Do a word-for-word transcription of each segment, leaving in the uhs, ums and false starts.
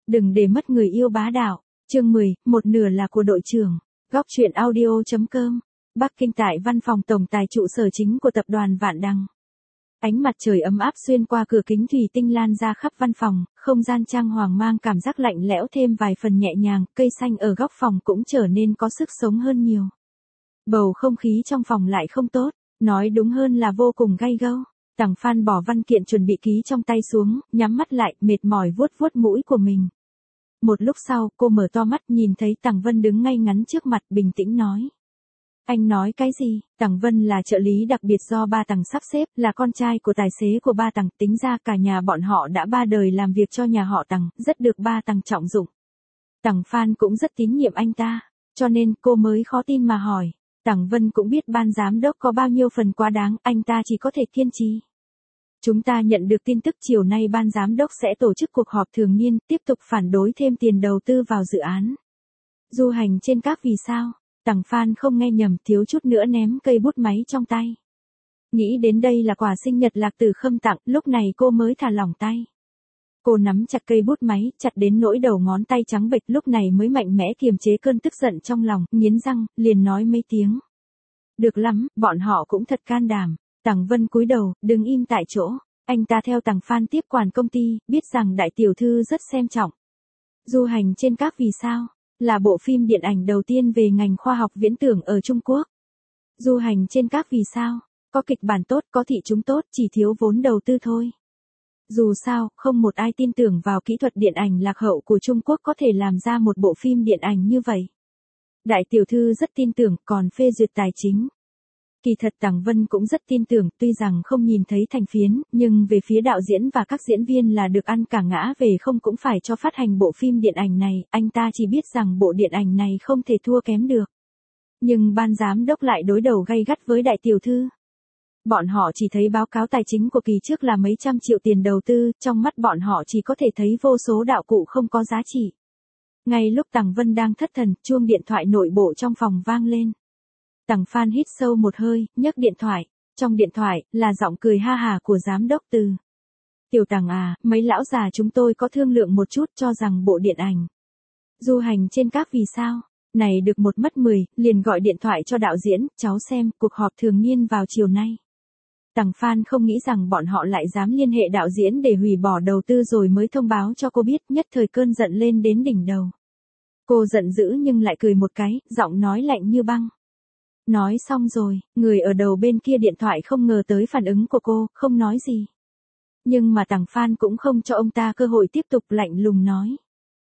Đừng để mất người yêu bá đạo. Chương mười, một nửa là của đội trưởng. Góc truyện audio.com. Bắc Kinh tại văn phòng tổng tài trụ sở chính của tập đoàn Vạn Đằng. Ánh mặt trời ấm áp xuyên qua cửa kính thủy tinh lan ra khắp văn phòng, không gian trang hoàng mang cảm giác lạnh lẽo thêm vài phần nhẹ nhàng, cây xanh ở góc phòng cũng trở nên có sức sống hơn nhiều. Bầu không khí trong phòng lại không tốt, nói đúng hơn là vô cùng gay gẫu. Tằng Phan bỏ văn kiện chuẩn bị ký trong tay xuống, nhắm mắt lại, mệt mỏi vuốt vuốt mũi của mình. Một lúc sau, cô mở to mắt nhìn thấy Tằng Vân đứng ngay ngắn trước mặt, bình tĩnh nói. Anh nói cái gì? Tằng Vân là trợ lý đặc biệt do ba Tằng sắp xếp, là con trai của tài xế của ba Tằng, tính ra cả nhà bọn họ đã ba đời làm việc cho nhà họ Tằng, rất được ba Tằng trọng dụng. Tằng Phan cũng rất tín nhiệm anh ta, cho nên cô mới khó tin mà hỏi. Tằng Vân cũng biết ban giám đốc có bao nhiêu phần quá đáng, anh ta chỉ có thể kiên trì. Chúng ta nhận được tin tức chiều nay ban giám đốc sẽ tổ chức cuộc họp thường niên, tiếp tục phản đối thêm tiền đầu tư vào dự án. Du hành trên các vì sao? Tằng Phan không nghe nhầm, thiếu chút nữa ném cây bút máy trong tay. Nghĩ đến đây là quà sinh nhật Lạc Tử Khâm tặng, lúc này cô mới thả lỏng tay. Cô nắm chặt cây bút máy, chặt đến nỗi đầu ngón tay trắng bệch, lúc này mới mạnh mẽ kiềm chế cơn tức giận trong lòng, nghiến răng, liền nói mấy tiếng. Được lắm, bọn họ cũng thật can đảm. Tằng Vân cúi đầu, đứng im tại chỗ. Anh ta theo Tằng Phan tiếp quản công ty, biết rằng đại tiểu thư rất xem trọng. Du hành trên các vì sao, là bộ phim điện ảnh đầu tiên về ngành khoa học viễn tưởng ở Trung Quốc. Du hành trên các vì sao, có kịch bản tốt, có thị chúng tốt, chỉ thiếu vốn đầu tư thôi. Dù sao, không một ai tin tưởng vào kỹ thuật điện ảnh lạc hậu của Trung Quốc có thể làm ra một bộ phim điện ảnh như vậy. Đại tiểu thư rất tin tưởng, còn phê duyệt tài chính. Kỳ thật Tằng Vân cũng rất tin tưởng, tuy rằng không nhìn thấy thành phiến, nhưng về phía đạo diễn và các diễn viên là được ăn cả ngã về không cũng phải cho phát hành bộ phim điện ảnh này, anh ta chỉ biết rằng bộ điện ảnh này không thể thua kém được. Nhưng ban giám đốc lại đối đầu gay gắt với đại tiểu thư. Bọn họ chỉ thấy báo cáo tài chính của kỳ trước là mấy trăm triệu tiền đầu tư, trong mắt bọn họ chỉ có thể thấy vô số đạo cụ không có giá trị. Ngay lúc Tằng Vân đang thất thần, chuông điện thoại nội bộ trong phòng vang lên. Tằng Phan hít sâu một hơi, nhấc điện thoại. Trong điện thoại, là giọng cười ha hà của giám đốc Từ. Tiểu Tằng à, mấy lão già chúng tôi có thương lượng một chút cho rằng bộ điện ảnh Du hành trên các vì sao này được một mất mười, liền gọi điện thoại cho đạo diễn, cháu xem, cuộc họp thường niên vào chiều nay. Tằng Phan không nghĩ rằng bọn họ lại dám liên hệ đạo diễn để hủy bỏ đầu tư rồi mới thông báo cho cô biết, nhất thời cơn giận lên đến đỉnh đầu. Cô giận dữ nhưng lại cười một cái, giọng nói lạnh như băng. Nói xong rồi, người ở đầu bên kia điện thoại không ngờ tới phản ứng của cô, không nói gì. Nhưng mà Tằng Phan cũng không cho ông ta cơ hội tiếp tục, lạnh lùng nói.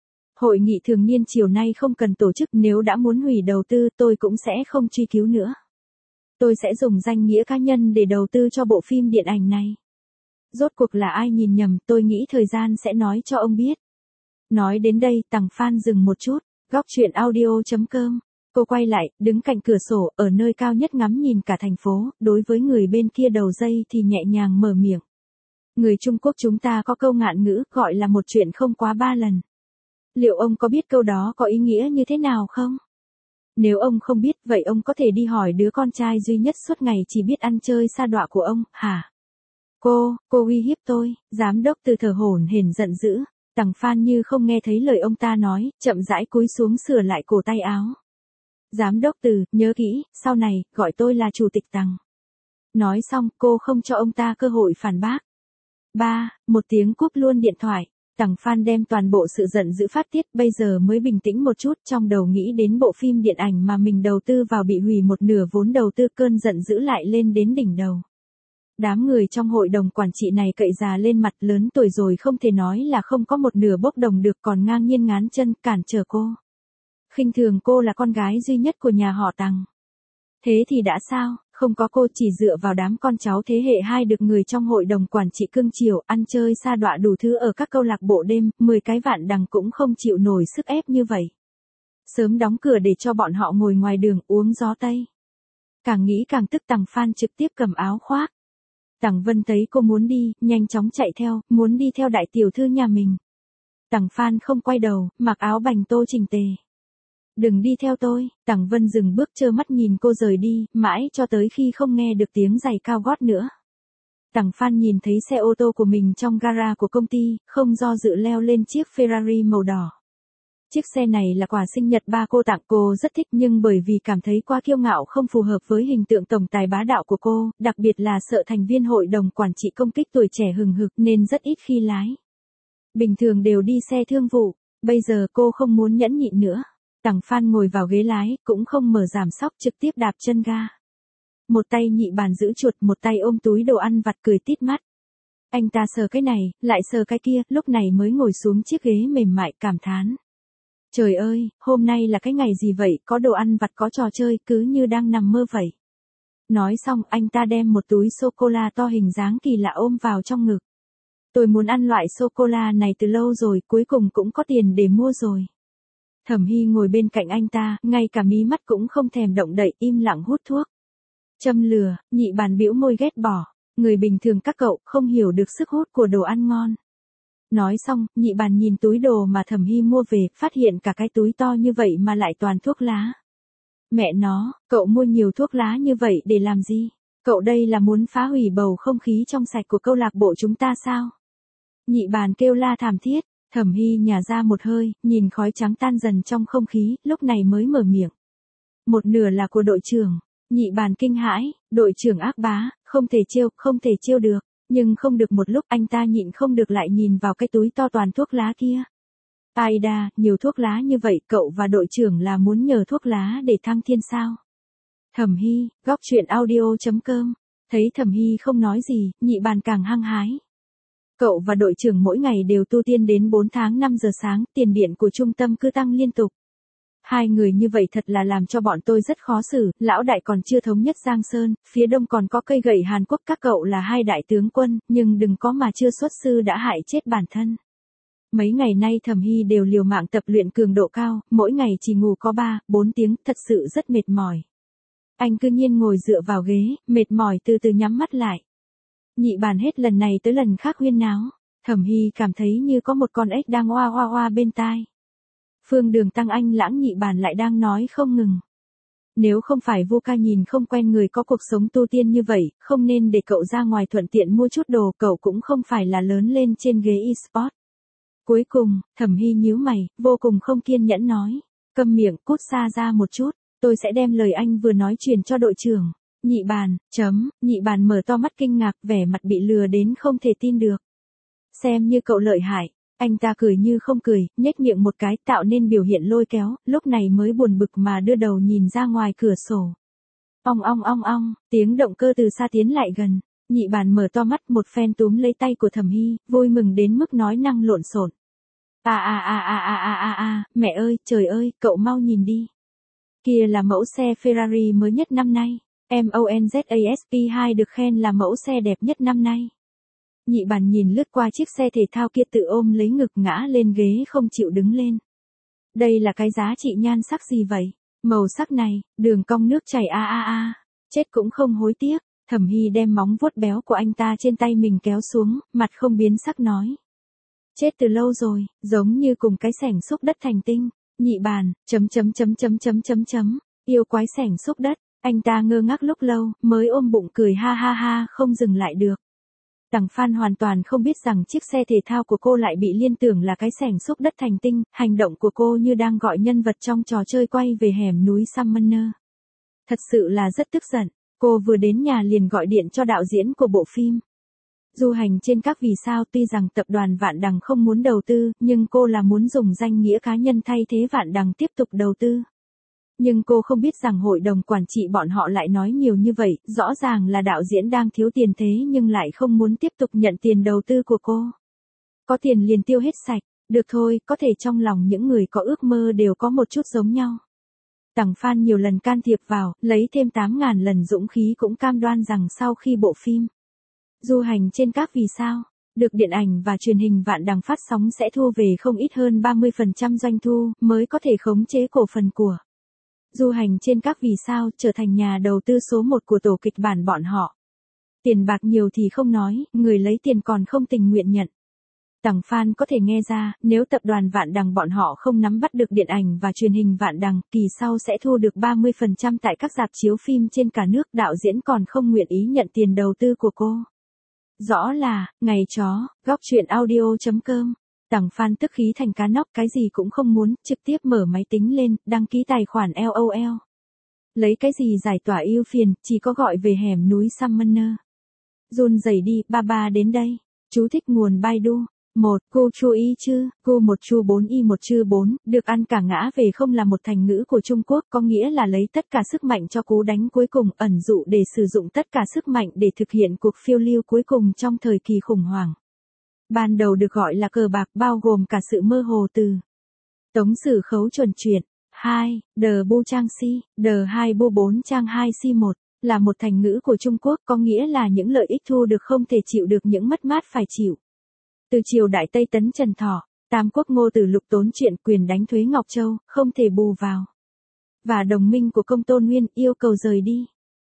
Hội nghị thường niên chiều nay không cần tổ chức, nếu đã muốn hủy đầu tư tôi cũng sẽ không truy cứu nữa. Tôi sẽ dùng danh nghĩa cá nhân để đầu tư cho bộ phim điện ảnh này. Rốt cuộc là ai nhìn nhầm, tôi nghĩ thời gian sẽ nói cho ông biết. Nói đến đây, Tằng Phan dừng một chút, góc truyện audio.com. Cô quay lại, đứng cạnh cửa sổ, ở nơi cao nhất ngắm nhìn cả thành phố, đối với người bên kia đầu dây thì nhẹ nhàng mở miệng. Người Trung Quốc chúng ta có câu ngạn ngữ, gọi là một chuyện không quá ba lần. Liệu ông có biết câu đó có ý nghĩa như thế nào không? Nếu ông không biết, vậy ông có thể đi hỏi đứa con trai duy nhất suốt ngày chỉ biết ăn chơi sa đọa của ông, hả? Cô, cô uy hiếp tôi, giám đốc Từ thở hổn hển giận dữ. Tằng Phan như không nghe thấy lời ông ta nói, chậm rãi cúi xuống sửa lại cổ tay áo. Giám đốc Từ, nhớ kỹ, sau này, gọi tôi là chủ tịch Tằng. Nói xong, cô không cho ông ta cơ hội phản bác. Ba, một tiếng cúp luôn điện thoại. Tằng Phan đem toàn bộ sự giận dữ phát tiết, bây giờ mới bình tĩnh một chút, trong đầu nghĩ đến bộ phim điện ảnh mà mình đầu tư vào bị hủy một nửa vốn đầu tư, cơn giận dữ lại lên đến đỉnh đầu. Đám người trong hội đồng quản trị này cậy già lên mặt, lớn tuổi rồi không thể nói là không có một nửa bốc đồng được, còn ngang nhiên ngán chân, cản trở cô. Khinh thường cô là con gái duy nhất của nhà họ Tằng. Thế thì đã sao, không có cô, chỉ dựa vào đám con cháu thế hệ hai được người trong hội đồng quản trị cưng chiều, ăn chơi sa đọa đủ thứ ở các câu lạc bộ đêm, mười cái Vạn Đằng cũng không chịu nổi sức ép như vậy. Sớm đóng cửa để cho bọn họ ngồi ngoài đường uống gió Tây. Càng nghĩ càng tức, Tằng Phan trực tiếp cầm áo khoác. Tằng Vân thấy cô muốn đi, nhanh chóng chạy theo, muốn đi theo đại tiểu thư nhà mình. Tằng Phan không quay đầu, mặc áo bành tô chỉnh tề. Đừng đi theo tôi, Tằng Vân dừng bước trơ mắt nhìn cô rời đi, mãi cho tới khi không nghe được tiếng giày cao gót nữa. Tằng Phan nhìn thấy xe ô tô của mình trong gara của công ty, không do dự leo lên chiếc Ferrari màu đỏ. Chiếc xe này là quà sinh nhật ba cô tặng, cô rất thích nhưng bởi vì cảm thấy quá kiêu ngạo không phù hợp với hình tượng tổng tài bá đạo của cô, đặc biệt là sợ thành viên hội đồng quản trị công kích tuổi trẻ hừng hực nên rất ít khi lái. Bình thường đều đi xe thương vụ, bây giờ cô không muốn nhẫn nhịn nữa. Tằng Phan ngồi vào ghế lái, cũng không mở giảm xóc trực tiếp đạp chân ga. Một tay Nhị Bàn giữ chuột, một tay ôm túi đồ ăn vặt cười tít mắt. Anh ta sờ cái này, lại sờ cái kia, lúc này mới ngồi xuống chiếc ghế mềm mại cảm thán. Trời ơi, hôm nay là cái ngày gì vậy, có đồ ăn vặt có trò chơi, cứ như đang nằm mơ vậy. Nói xong anh ta đem một túi sô-cô-la to hình dáng kỳ lạ ôm vào trong ngực. Tôi muốn ăn loại sô-cô-la này từ lâu rồi, cuối cùng cũng có tiền để mua rồi. Thẩm Hy ngồi bên cạnh anh ta, ngay cả mí mắt cũng không thèm động đậy, im lặng hút thuốc. Châm lừa, Nhị Bàn bĩu môi ghét bỏ. Người bình thường các cậu không hiểu được sức hút của đồ ăn ngon. Nói xong, Nhị Bàn nhìn túi đồ mà Thẩm Hy mua về, phát hiện cả cái túi to như vậy mà lại toàn thuốc lá. Mẹ nó, cậu mua nhiều thuốc lá như vậy để làm gì? Cậu đây là muốn phá hủy bầu không khí trong sạch của câu lạc bộ chúng ta sao? Nhị Bàn kêu la thảm thiết, Thẩm Hy nhả ra một hơi, nhìn khói trắng tan dần trong không khí, lúc này mới mở miệng. Một nửa là của đội trưởng. Nhị Bàn kinh hãi, đội trưởng ác bá, không thể trêu, không thể trêu được. Nhưng không được một lúc anh ta nhịn không được lại nhìn vào cái túi to toàn thuốc lá kia. Ai đa, nhiều thuốc lá như vậy, cậu và đội trưởng là muốn nhờ thuốc lá để thăng thiên sao? Thẩm Hy, góc truyện audio chấm com. Thấy Thẩm Hy không nói gì, Nhị Bàn càng hăng hái. Cậu và đội trưởng mỗi ngày đều tu tiên đến bốn tháng năm giờ sáng, tiền điện của trung tâm cứ tăng liên tục. Hai người như vậy thật là làm cho bọn tôi rất khó xử, lão đại còn chưa thống nhất Giang Sơn, phía đông còn có cây gậy Hàn Quốc, các cậu là hai đại tướng quân, nhưng đừng có mà chưa xuất sư đã hại chết bản thân. Mấy ngày nay Thẩm Hy đều liều mạng tập luyện cường độ cao, mỗi ngày chỉ ngủ có ba, bốn tiếng, thật sự rất mệt mỏi. Anh cứ nhiên ngồi dựa vào ghế, mệt mỏi từ từ nhắm mắt lại. Nhị Bàn hết lần này tới lần khác huyên náo, Thẩm Hy cảm thấy như có một con ếch đang oa oa oa bên tai. Phương Đường Tăng Anh Lãng Nhị Bàn lại đang nói không ngừng. Nếu không phải Vu Ca nhìn không quen người có cuộc sống tu tiên như vậy, không nên để cậu ra ngoài thuận tiện mua chút đồ, cậu cũng không phải là lớn lên trên ghế e-sport. Cuối cùng, Thẩm Hy nhíu mày, vô cùng không kiên nhẫn nói. Câm miệng, cút xa ra một chút, tôi sẽ đem lời anh vừa nói truyền cho đội trưởng. Nhị Bàn, chấm, Nhị Bàn mở to mắt kinh ngạc, vẻ mặt bị lừa đến không thể tin được. Xem như cậu lợi hại. Anh ta cười như không cười, nhếch miệng một cái, tạo nên biểu hiện lôi kéo, lúc này mới buồn bực mà đưa đầu nhìn ra ngoài cửa sổ. Ong ong ong ong, tiếng động cơ từ xa tiến lại gần. Nhị Bàn mở to mắt, một phen túm lấy tay của Thẩm Hy, vui mừng đến mức nói năng lộn xộn. À à à à à à à à, mẹ ơi, trời ơi, cậu mau nhìn đi. Kia là mẫu xe Ferrari mới nhất năm nay. Monzasp hai được khen là mẫu xe đẹp nhất năm nay. Nhị Bàn nhìn lướt qua chiếc xe thể thao kia, tự ôm lấy ngực ngã lên ghế không chịu đứng lên. Đây là cái giá trị nhan sắc gì vậy? Màu sắc này, đường cong nước chảy a a a, chết cũng không hối tiếc. Thẩm Hy đem móng vuốt béo của anh ta trên tay mình kéo xuống, mặt không biến sắc nói. Chết từ lâu rồi, giống như cùng cái xẻng xúc đất thành tinh. Nhị Bàn, chấm chấm chấm chấm chấm chấm chấm, yêu quái xẻng xúc đất. Anh ta ngơ ngác lúc lâu, mới ôm bụng cười ha ha ha, không dừng lại được. Tằng Phan hoàn toàn không biết rằng chiếc xe thể thao của cô lại bị liên tưởng là cái xẻng xúc đất thành tinh, hành động của cô như đang gọi nhân vật trong trò chơi quay về hẻm núi Summoner. Thật sự là rất tức giận, cô vừa đến nhà liền gọi điện cho đạo diễn của bộ phim. Du hành trên các vì sao, tuy rằng tập đoàn Vạn Đằng không muốn đầu tư, nhưng cô là muốn dùng danh nghĩa cá nhân thay thế Vạn Đằng tiếp tục đầu tư. Nhưng cô không biết rằng hội đồng quản trị bọn họ lại nói nhiều như vậy, rõ ràng là đạo diễn đang thiếu tiền thế nhưng lại không muốn tiếp tục nhận tiền đầu tư của cô. Có tiền liền tiêu hết sạch, được thôi, có thể trong lòng những người có ước mơ đều có một chút giống nhau. Tằng Phan nhiều lần can thiệp vào, lấy thêm tám ngàn lần dũng khí cũng cam đoan rằng sau khi bộ phim Du hành trên các vì sao được điện ảnh và truyền hình Vạn Đằng phát sóng sẽ thu về không ít hơn ba mươi phần trăm doanh thu, mới có thể khống chế cổ phần của Du hành trên các vì sao, trở thành nhà đầu tư số một của tổ kịch bản bọn họ. Tiền bạc nhiều thì không nói, người lấy tiền còn không tình nguyện nhận. Tằng Phan có thể nghe ra, nếu tập đoàn Vạn Đằng bọn họ không nắm bắt được điện ảnh và truyền hình Vạn Đằng, kỳ sau sẽ thu được ba mươi phần trăm tại các rạp chiếu phim trên cả nước, đạo diễn còn không nguyện ý nhận tiền đầu tư của cô. Rõ là, ngày chó, góc chuyện audio.com. Tằng Phan tức khí thành cá nóc, cái gì cũng không muốn, trực tiếp mở máy tính lên, đăng ký tài khoản LOL. Lấy cái gì giải tỏa ưu phiền, chỉ có gọi về hẻm núi Summoner. Run rẩy đi, ba ba đến đây. Chú thích nguồn Baidu. một. Cô chu y chư, cô một chu bốn y một chư bốn, được ăn cả ngã về không là một thành ngữ của Trung Quốc, có nghĩa là lấy tất cả sức mạnh cho cú đánh cuối cùng, ẩn dụ để sử dụng tất cả sức mạnh để thực hiện cuộc phiêu lưu cuối cùng trong thời kỳ khủng hoảng. Ban đầu được gọi là cờ bạc, bao gồm cả sự mơ hồ từ Tống Sử Khấu chuẩn chuyện. hai. Đờ bu trang si, đờ hai bu bốn trang hai si một, là một thành ngữ của Trung Quốc, có nghĩa là những lợi ích thu được không thể chịu được những mất mát phải chịu. Từ triều đại Tây Tấn Trần Thọ, Tam Quốc Ngô Tử Lục tốn chuyện quyền đánh thuế Ngọc Châu, không thể bù vào. Và đồng minh của Công Tôn Nguyên yêu cầu rời đi.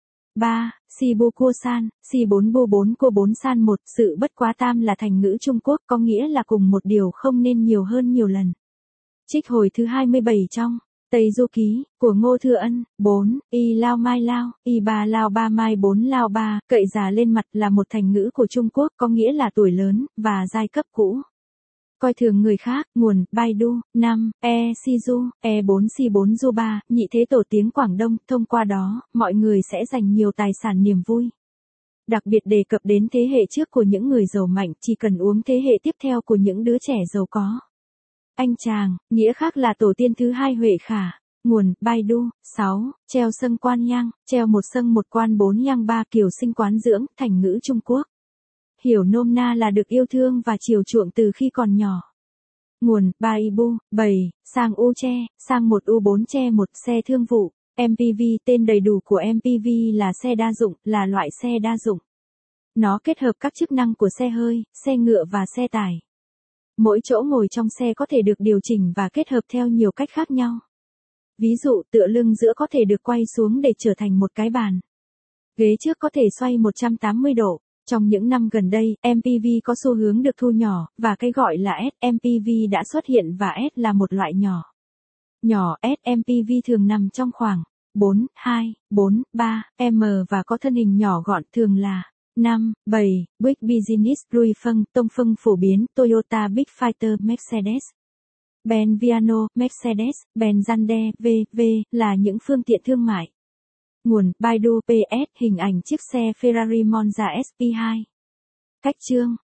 ba. Si bu cua san, si bốn bu bốn cua bốn san một, sự bất quá tam là thành ngữ Trung Quốc, có nghĩa là cùng một điều không nên nhiều hơn nhiều lần. Trích hồi thứ hai mươi bảy trong Tây Du Ký, của Ngô Thừa Ân. bốn. Y lao mai lao, y ba lao ba mai bốn lao ba, cậy già lên mặt là một thành ngữ của Trung Quốc, có nghĩa là tuổi lớn, và giai cấp cũ. Coi thường người khác, nguồn, Baidu. năm. E si du, E bốn si bốn du ba, nhị thế tổ tiếng Quảng Đông, thông qua đó, mọi người sẽ giành nhiều tài sản niềm vui. Đặc biệt đề cập đến thế hệ trước của những người giàu mạnh, chỉ cần uống thế hệ tiếp theo của những đứa trẻ giàu có. Anh chàng, nghĩa khác là tổ tiên thứ hai Huệ Khả. Nguồn, Baidu. sáu. Treo sâng quan nhang, treo một sâng một quan bốn nhang ba, kiều sinh quán dưỡng, thành ngữ Trung Quốc. Hiểu nôm na là được yêu thương và chiều chuộng từ khi còn nhỏ. Nguồn, Baidu. bảy. Sang u che, sang một u bốn che một, xe thương vụ. em pê vê, tên đầy đủ của em pê vê là xe đa dụng, là loại xe đa dụng. Nó kết hợp các chức năng của xe hơi, xe ngựa và xe tải. Mỗi chỗ ngồi trong xe có thể được điều chỉnh và kết hợp theo nhiều cách khác nhau. Ví dụ, tựa lưng giữa có thể được quay xuống để trở thành một cái bàn. Ghế trước có thể xoay một trăm tám mươi độ. Trong những năm gần đây, em pê vê có xu hướng được thu nhỏ, và cái gọi là ét em pê vê đã xuất hiện và S là một loại nhỏ. Nhỏ ét em pê vê thường nằm trong khoảng bốn, hai, bốn, ba m và có thân hình nhỏ gọn, thường là năm, bảy, Big Business, Louis Vuitton, Tông Phong phổ biến, Toyota Big Fighter, Mercedes Benz Viano, Mercedes Benz Zande, vê vê là những phương tiện thương mại. Nguồn, Baidu pê ét, hình ảnh chiếc xe Ferrari Monza ét pê hai. Cách chương